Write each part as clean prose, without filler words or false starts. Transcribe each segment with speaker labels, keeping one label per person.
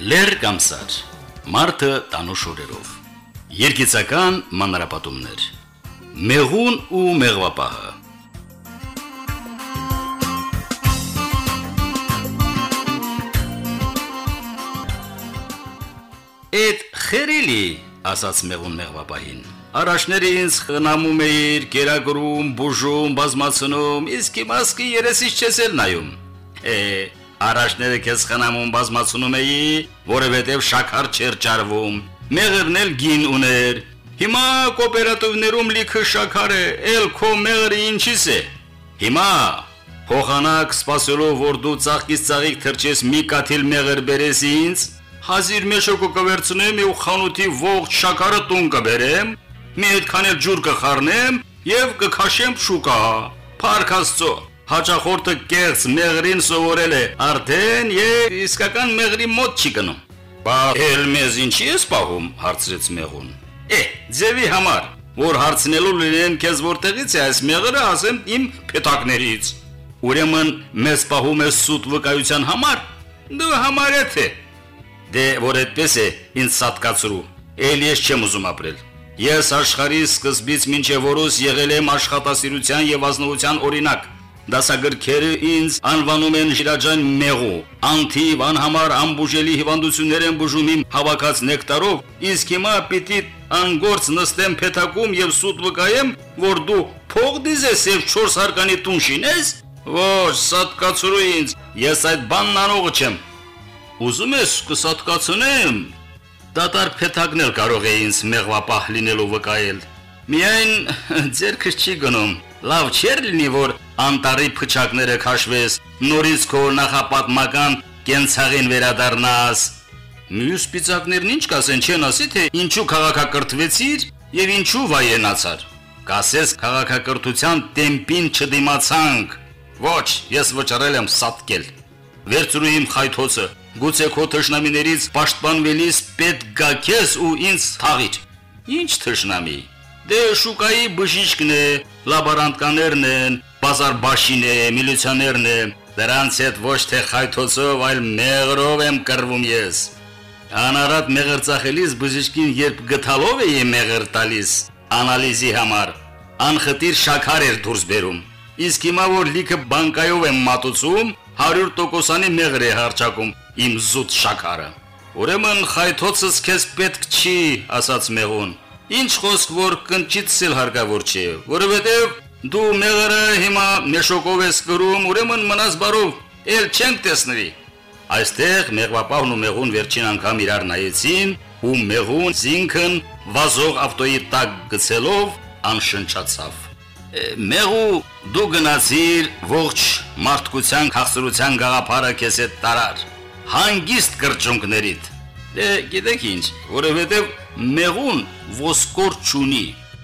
Speaker 1: Լեր կամ սար, մարդը տանուշ օրերով, երգիծական մանրապատումներ, մեղուն ու մեղվապահը։ Էդ խերելի, ասաց մեղուն մեղվապահին, առաջները ինձ խնամում էիր, կերակրում, բուժում, բազմացնում, իսկ իմ ասկի երեսից չես էլ նայում։ Առաջները քեզ խնամում բազմացնում էի, որովհետև շաքար չէր ճարվում, մեղրն էլ գին ուներ։ Հիմա կոոպերատիվներում լիքը շաքար է, էլ քո մեղրը ինչիս է։ Հիմա փոխանակ սպասելով, որ դու ծաղկից ծաղիկ թրջես մի կաթիլ մեղր բերես ինձ, հազիր մեշոկը կվերցնեմ ու խանութի ողջ շաքարը տուն կբերեմ, մի այդքան էլ ջուր կխառնեմ եւ կքաշեմ շուկա։ Փառք Աստծո։ Հաճախորդը կեղծ մեղրին սովորել է, արդեն եւ իսկական մեղրի մոտ չի գնում։ Բա էլ մեզ ինչի ես պահում, հարցրեց մեղուն։ Ձևի համար, որ հարցնելու լինեն քեզ որտեղից է այս մեղրը, ասեմ իմ փետակներից։ Ուրեմն մեզ պահում ես սուտ վկայության համար։ Դու համարեթ է։ Դե որ այդպես է, ինձ սատկացրու։ Էլ ես չեմ ուզում ապրել։ Ես աշխարհի սկզբից մինչև օրս եղել եմ աշխատասիրության եւ ազնվության օրինակ։ Դասագրքերը ինձ անվանում են շիրաջան մեղու, անթիվ անհամար անբուժելի հիվանդություններ են բուժում իմ հավաքած նեկտարով, իսկ հիմա պիտի անգործ նստեմ փեթակում եւ սուտ վկայեմ, որ դու փող դիզես եւ 4 հարկանի տուն շինես։ Ոչ, սատկացրու ինձ, ես այդ բանն անողը չեմ։ Ուզում ես կսատկացնեմ։ Դատար փեթակն էլ կարող է ինձ մեղվապահ լինելու վկայել։ Միայն ձերքս չի գնում։ Լավ չէր լինի, որ անտարի փչակները քաշվես, նորից քո նախապատմական կենցաղին վերադառնաս։ Մյուս պիծակներն ինչ կասեն, չեն ասի, թե ինչու քաղաքակրթվեցիր եւ ինչու վայենացար։ Կասես քաղաքակրթության տեմպին չդիմացանք։ Ոչ, ես վճռել եմ սատկել։ Վերցրու իմ խայթոցը, գուցե քո թշնամիներից պաշտպանվելիս պետք գա քեզ ու ինձ թաղիր։ Ինչ թշնամի։ Դե շուկայի բժիշկն է, լաբորանտկաներն են, բազարբաշին է, միլիցիաներն է, դրանց հետ ոչ թե խայթոցով, այլ մեղրով եմ կռվում ես։ Անարատ մեղր ծախելիս բժիշկին երբ գթալով էի մեղր տալիս, անալիզի համար, անխտիր շաքար էր դուրս բերում, իսկ հիմա որ լիքը բանկայով եմ մատուցում, 100%-անի մեղր է հարճակում իմ զուտ շաքարը։ Ուրեմն խայթոցս քեզ պետք չի, ասաց մեղուն։ Ինչ խոսք, որ կնճից էլ հարկավոր չէ, որովհետև դու մեղրը հիմա մեշոկով ես կրում, ուրեմն մնաս բարով, էլ չենք տեսնվի։ Այստեղ մեղվապահն ու մեղուն վերջին անգամ իրար նայեցին, ու մեղուն զինքն վազող ավտոյի տակ գցելով անշնչացավ։ Մեղու դու գնացիր ողջ մարդկության քաղցրության գաղափարը քեզ հետ տարար, հանգիստ կրճունկներիդ։ Դե գիտեք ինչ, որովհետև մեղուն ոսկոր չունի։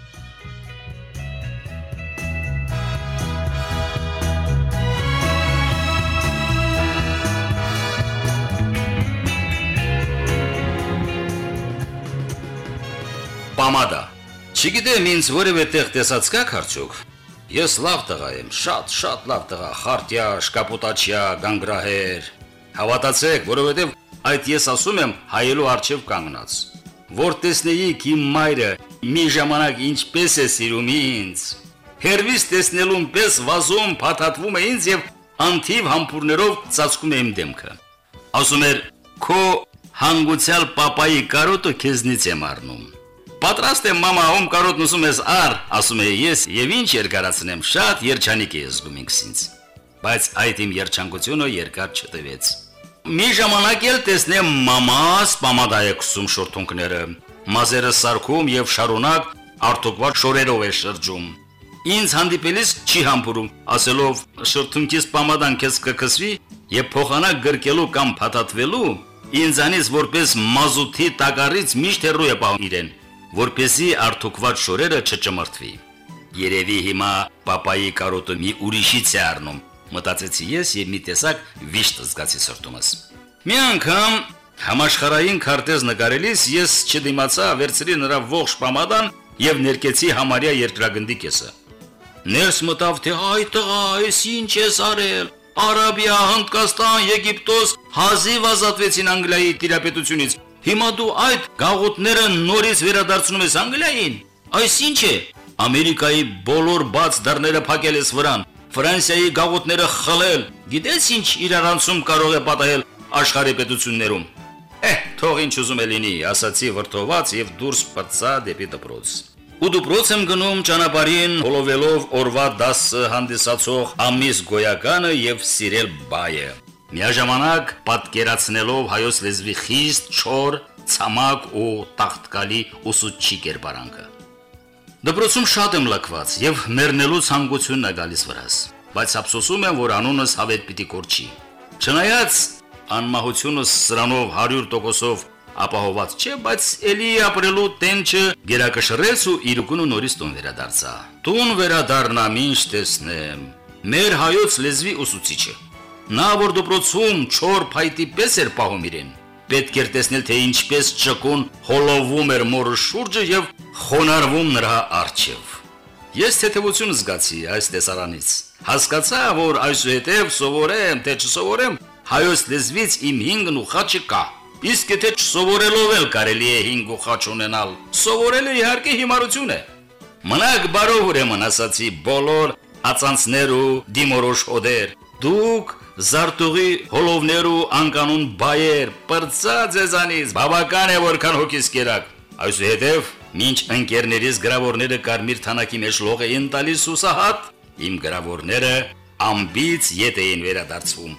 Speaker 1: Պամադա։ Չգիտեմ ինձ որևէ տեղ տեսած կաք արդյոք։ Ես լավ տղա եմ, շատ լավ տղա, խարտյա, շկապոտաչյա, գանգրահեր։ Հավատացեք, որովհետև այդ ես ասում եմ հայելու առջև կանգնած։ Որ տեսնեիք իմ մայրը մի ժամանակ ինչպես է սիրում ինձ։ Հերվից տեսնելուն պես վազում, փաթաթվում է ինձ եւ անթիվ համբուրներով ծածկում է իմ դեմքը։ Ասում էր, քո հանգուցյալ պապայի կարոտը քեզնից եմ առնում։ Պատրաստ եմ մամա, ում կարոտն ուզում ես առ, ասում էի ես, եւ ինչ երկարացնեմ, շատ երջանիկ է զգում ինքսինց։ Բայց այդ իմ երջանկությունը երկար չտևեց։ Մի ժամանակ էլ տեսնեմ մամաս պամադա է քսում շորթունքները, մազերը սարքում եւ շարունակ արտոկված շորերով է շրջում։ Ինձ հանդիպելիս չի համբուրում, ասելով շորթունքից պամադան քեզ կքսվի եւ փոխանակ գրկելու կամ փաթաթվելու, ինձանից որպես մազութի տակառից միշտ հեռու է պահում իրեն, որպեսզի արտոկված շորերը չճմրթվի։ Երևի հիմա պապայի կարոտը մի ուրիշից է առնում, մտածեցի ես եւ մի տեսակ վիշտ զգացի սրտումս։ Մի անգամ համաշխարհային քարտեզ նկարելիս ես չդիմացա, վերցրի նրա ողջ պամադան եւ ներկեցի համարյա երկրագնդի կեսը։ Ներս մտավ, թե այ տղա, այս ինչ ես արել։ Արաբիա, Հնդկաստան, Եգիպտոս հազիվ ազատվեցին Անգլիայի տիրապետությունից։ Հիմա դու այդ գաղութները նորից վերադարձնում ես Անգլիային։ Այս ինչ է։ Ամերիկայի բոլոր բաց դռները փակել ես վրան, Ֆրանսիայի գաղութները խլել։ Գիտես ինչ իրարանցում կարող է պատահել աշխարհի պետություններում։ Թող ինչ ուզում է լինի, ասացի վրդոված եւ դուրս պրծա դեպի դպրոց։ Ու դպրոց եմ գնում ճանապարհին հոլովելով օրվա 10 հանդիսացող ամիս գոյականը եւ սիրել բայը։ Միաժամանակ պատկերացնելով հայոց լեզվի խիստ, չոր, ցամաք ու տաղտկալի ուսուցչի կերպարանքը։ Դպրոցում շատ եմ լքված եւ մեռնելու ցանկությունն է գալիս վրաս, բայց ափսոսում եմ, որ անունս հավետ պիտի կորչի։ Չնայած անմահությունս սրանով 100%-ով ապահոված չէ, բայց էլի ապրելու տենչը գերակշռեց ու իրուկունը նորից տուն վերադարձա։ Տուն վերադառնամ ինչ տեսնեմ։ Մեր հայոց լեզվի ուսուցիչը։ Նա որ դպրոցում չոր փայտի պես էր պահում իրեն։ Պետք էր տեսնել, թե ինչպես ճկուն հոլովում էր մորը շուրջը եւ խոնարհվում նրա առջև։ Ես թեթևություն զգացի այս տեսարանից։ Հասկացա, որ այսուհետև սովորեմ, թե չսովորեմ, հայոց լեզվից իմ հինգն ու խաչը կա։ Իսկ եթե չսովորելով էլ կարելի է հինգ ու խաչ ունենալ, սովորելը իհարկե հիմարություն է։ Մնաք բարով ուրեմն, ասացի բոլոր ածանցներ ու դիմորոշ հոդեր։ Դուք զարտուղի հոլովներ ու անկանուն բայեր, պրծա ձեզանից, բավական է որքան հոգիս կերակ։ Այսուհետև մինչ ընկերներիս գրավորները կարմիր թանակի մեջ լող էին տալիս հուսահատ, իմ գրավորները ամբից ետ էին վերադարձվում,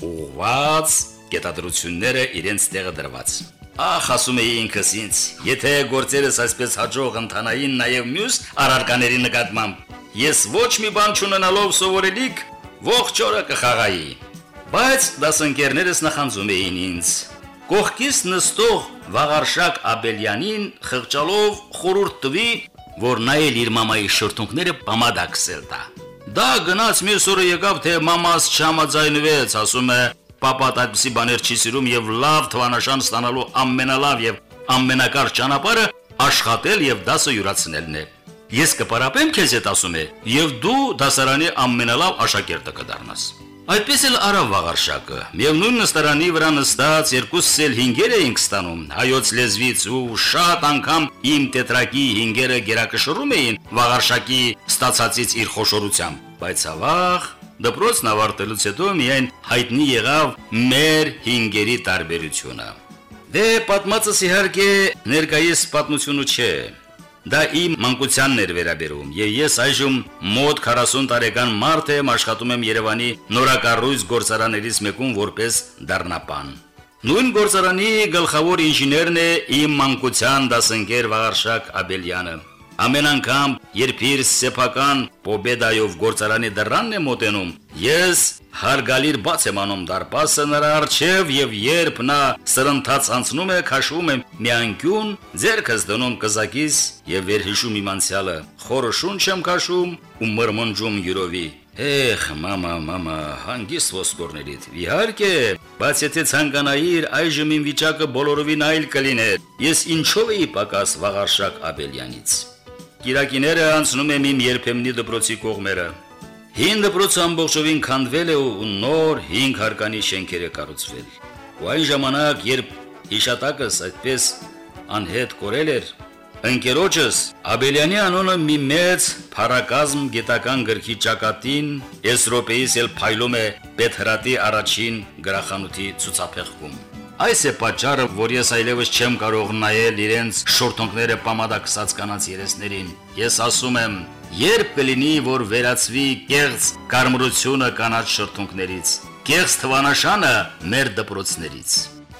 Speaker 1: ուղված կետադրությունները իրենց տեղը դրված։ Ախ, ասում էի ինքս ինձ, եթե գործերս այսպես հաջող ընթանային նաև մյուս առարկաների նկատմամբ, ես ոչ մի բան չունենալով սովորելիք ողջ օրը կխաղայի։ Բայց դասընկերներս նախանձում էին ինձ։ Կողքից նստող Վաղարշակ Աբելյանին խղճալով խորհուրդ տվի, որ նա էլ իր մամայի շրթունքները պամադակսել տա։ Դա գնաց մյուս օրը եկավ, թե մամաս չհամաձայնվեց, ասում է, պապատ այդպիսի բաներ չի սիրում եւ լավ թվանաշան ստանալու ամենալավ եւ ամենակարճ ճանապարհը աշխատել եւ դասը յուրացնելն է։ Ես կպարապեմ քեզ հետ, ասում է, եւ դու դասարանի ամենալավ աշակերտը կդառնաս։ Այդպես էլ արավ Վաղարշակը։ Միևնույն նստարանի վրա նստած երկուսս էլ հինգեր էինք ստանում հայոց լեզվից ու շատ անգամ իմ տետրակի հինգերը գերակշռում էին Վաղարշակի ստացածից իր խոշորությամբ, բայց ավաղ դպրոցն ավարտելուց հետո միայն հայտնի եղավ մեր հինգերի տարբերությունը։ Դե պատմածս իհարկե ներկայիս պատմությունը չէ։ Դա իմ մանկությանն էր վերաբերում, եւ ես այժմ մոտ 40 տարեկան մարդ եմ, աշխատում եմ Երևանի նորակառույց գործարաններից մեկում որպես դառնապան։ Նույն գործարանի գլխավոր ինժեներն է իմ մանկության դասընկեր Վաղարշակ Աբելյանը։ Ամեն անգամ, երբ իր սեփական պոբեդայով գործարանի դռանն է մոտենում, ես հարգալիր բաց եմ անում դարպասը նրա առջև եւ երբ նա սրընթաց անցնում է, քաշվում եմ մի անկյուն, ձեռքս դնում կզակիս եւ վերհիշում իմ անցյալը, խորը շունչ եմ քաշում ու մրմնջում յուրովի։ Էխ, մամա, հանգիստ ոսկորներիդ։ Իհարկե, բայց եթե ցանկանայիր, այժմ իմ վիճակը բոլորովին այլ կլիներ։ Ես ինչով էի պակաս Վաղարշակ Աբելյանից։ Կիրակիները անցնում եմ իմ երբեմնի դպրոցի կողմերը։ Հին դպրոցը ամբողջովին քանդվել է ու նոր 5 հարկանի շենքեր է կառուցվել։ Ու այն ժամանակ, երբ հիշատակս այդպես անհետ կորել էր, ընկերոջս Աբելյանի անունը մի մեծ փառակազմ գիտական գրքի ճակատին Էսրոպեից էլ փայլում է Պետհրատի առաջին գրախանութի ցուցափեղկում։ Այս է պատճառը, որ ես այլևս չեմ կարող նայել իրենց շորթունքները պամադակսած կանանց երեսներին։ Ես ասում եմ, երբ կլինի, որ վերացվի կեղծ կարմրությունը կանաչ շրթունքներից, կեղծ թվանաշանը մեր դպրոցներից։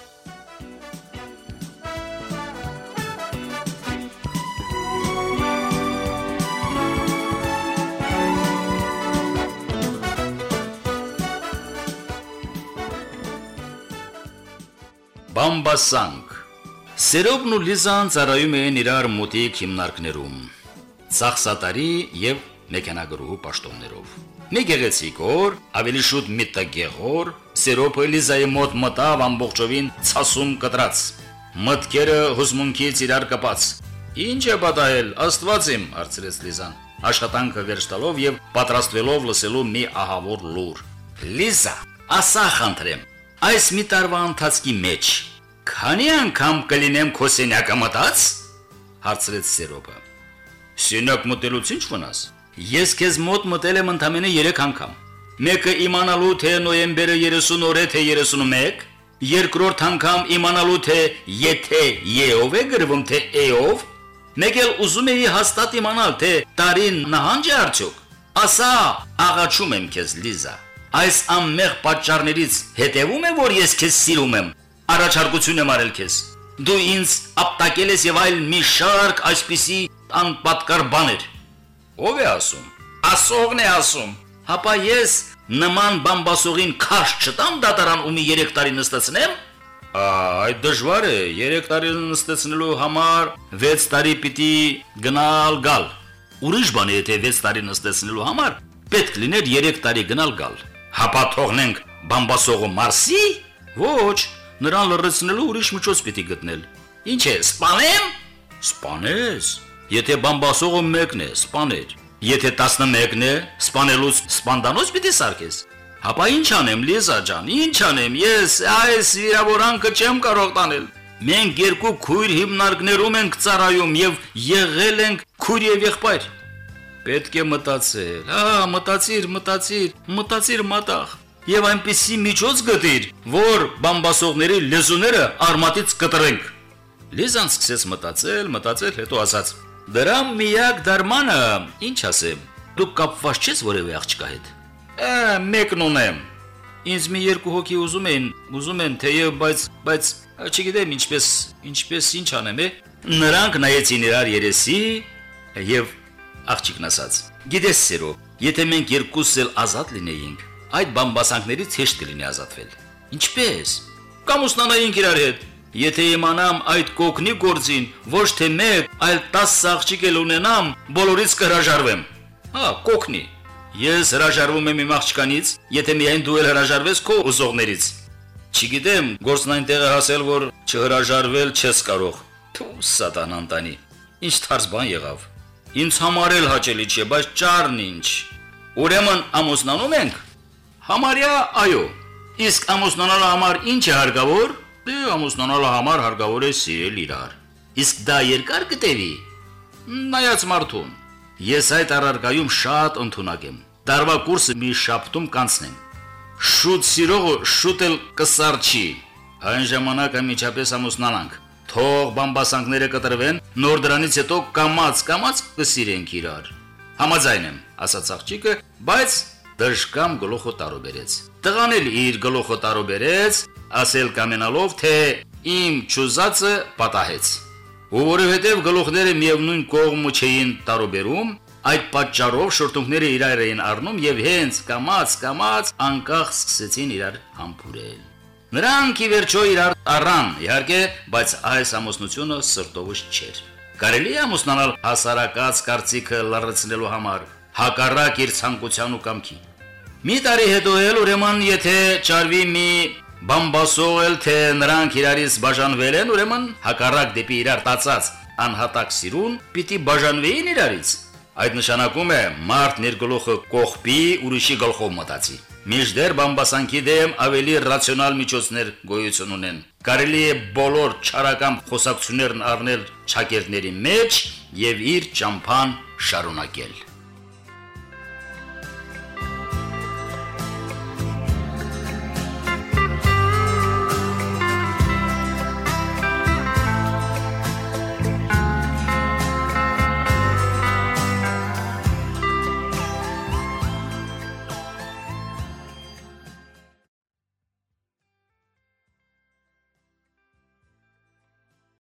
Speaker 1: Բամբասանք։ Սերոբն ու Լիզան ծառայում էին իրար մոտիկ հիմնարկներում, ծախսատարի եւ մեքենագրուհու պաշտոններով։ Մի գեղեցիկ օր, ավելի շուտ մի տգեղ օր, Սերոբը Լիզայի մոտ մտավ ամբողջովին ցասում կտրած, մտքերը հուզմունքից իրար կպած։ Ինչ է պատահել, Աստված իմ, հարցրեց Լիզան, աշխատանքը վերջ տալով եւ պատրաստվելով լսելու մի ահավոր լուր։ Լիզա, ասա խնդրեմ, այս մի տարվա ընթացքի մեջ քանի անգամ կլինեմ քո սենյակը մտած? Հարցրեց Սերոբը։ Սենյակ մտելուց ինչ վնաս։ Ես քեզ մոտ մտել եմ ընդամենը 3 անգամ։ Մեկը իմանալու թե նոյեմբերը 30 օր է թե 31, երկրորդ անգամ իմանալու թե եթե Ե-ով է գրվում թե Է-ով, մեկ էլ ուզում էի հաստատ իմանալ թե տարին նահանջ է արդյոք։ Ասա, աղաչում եմ քեզ Լիզա, այս ամեղ պատճառներից հետևում է, որ ես քեզ սիրում եմ, առաջարկություն եմ արել քեզ։ Դու ինձ ապտակել ես եւ այլ մի շարք այսպիսի անպատկար բաներ։ Ո՞վ է ասում։ Ասողն է ասում։ Հապա ես նման բամբասողին քաշ չտամ դատարան ու մի 3 տարի նստեցնեմ։ Այդ դժվար է, 3 տարի նստեցնելու համար 6 տարի պիտի գնալ գալ։ Ուրիշ բան է, եթե 6 տարի նստեցնելու համար պետք լիներ 3 տարի գնալ գալ։ Հապա թողնենք բամբասողը Մարսի։ Ոչ, նրան լրացնելու ուրիշ միջոց պիտի գտնել։ Ինչ է, սպանեմ։ Սպանես։ Եթե բամբասողը մեկն է, սպաներ։ Եթե 11-ն է, սպանելուց սպանդանոց պիտի սարքես։ Հապա ինչ անեմ, Լիզա ջան, ինչ անեմ, ես այս վիրավորանքը չեմ կարող տանել։ Մենք երկու քույր հիմնարկներում ենք ծառայում եւ եղել ենք քույր եւ եղբայր։ Պետք է մտածել, մտածիր մատաղ։ Եվ այնպիսի միջոց գտիր, որ բամբասողների լեզուները արմատից կտրենք։ Լիզան սկսեց մտածել, հետո ասաց. Դրա միակ դարմանը, ինչ ասեմ, դու կապված չես որևէ աղջկա հետ։ Մեկն ունեմ։ Ինձ մի 2 հոգի ուզում են թեև, բայց չգիտեմ ինչպես ինչ անեմ, է։ Նրանք նայեցին իրար երեսի եւ աղջիկն ասաց. Գիտես Սերո, եթե մենք երկուսս էլ ազատ լինեինք, այդ բամբասանքներից հեշտ կլինի ազատվել։ Ինչպես։ Կամ ուսնանայինք իրար հետ։ Եթե իմանամ այդ կոկնի գործին, ոչ թե մեկ, այլ 10 աղջիկ էլ ունենամ, բոլորից կհրաժարվեմ։ Կոկնի։ Ես հրաժարվում եմ իմ աղջկանից, եթե միայն դու էլ հրաժարվես քո ուզողներից։ Չգիտեմ, գործն այնտեղ է հասել, որ չհրաժարվել չես կարող։ Թու սատանան տանի։ Ինչ թարս բան եղավ։ Ինձ համար էլ հաճելի չէ, բայց ճարն ինչ։ Ուրեմն ամուսնանում ենք։ Համարյա այո։ Իսկ ամուսնանալու համար ինչ է հարկավոր։ Դե ամուսնանալու համար հարկավոր է սիրել իրար։ Իսկ դա երկար կտևի։ Նայած մարդուն։ Ես այդ առարկայում շատ ընդունակ եմ։ Տարվա կուրսը մի շաբթում կանցնեմ։ Շուտ սիրողը շուտ էլ կսարչի։ Այն ժամանակ անմիջապես ամուսնանանք։ Թող բամբասանքները կտրվեն, նոր դրանից հետո կամաց կսիրենք իրար։ Համաձայն եմ, ասաց աղջիկը, բայց դժկամ գլուխը տարուբերեց։ Տղան էլ իր գլուխը տարուբերեց, ասել կամենալով, թե իմ ճուզածը պատահեց։ Ու որովհետև գլուխները միևնույն կողմը չէին տարուբերում, այդ պատճառով շուրթունքները իրար էին առնում եւ հենց կամաց անկախ սկսեցին իրար համբուրել։ Նրանք ի վերջո իրար առան, իհարկե, բայց այս ամուսնությունը սրտովս չէր։ Կարելի է ամուսնանալ հասարակած կարծիքը լրացնելու համար, հակառակ իր ցանկության ու կամքի։ Մի տարի հետո էլ ուրեմն եթե ճարվի մի բամբասող էլ թե նրանք իրարից բաժանվել են, ուրեմն հակառակ դեպի իրար տածած անհատակ սիրուն պիտի բաժանվեին իրարից։ Այդ նշանակում է մարդն իր գլուխը կողպի, ուրիշի գլխով մտածի։ Մինչդեռ բամբասանքի դեմ ավելի ռացիոնալ միջոցներ գոյություն ունեն։ Կարելի է բոլոր չարական խոսակցություններն առնել ճակերտների մեջ եւ իր ճամփան շարունակել։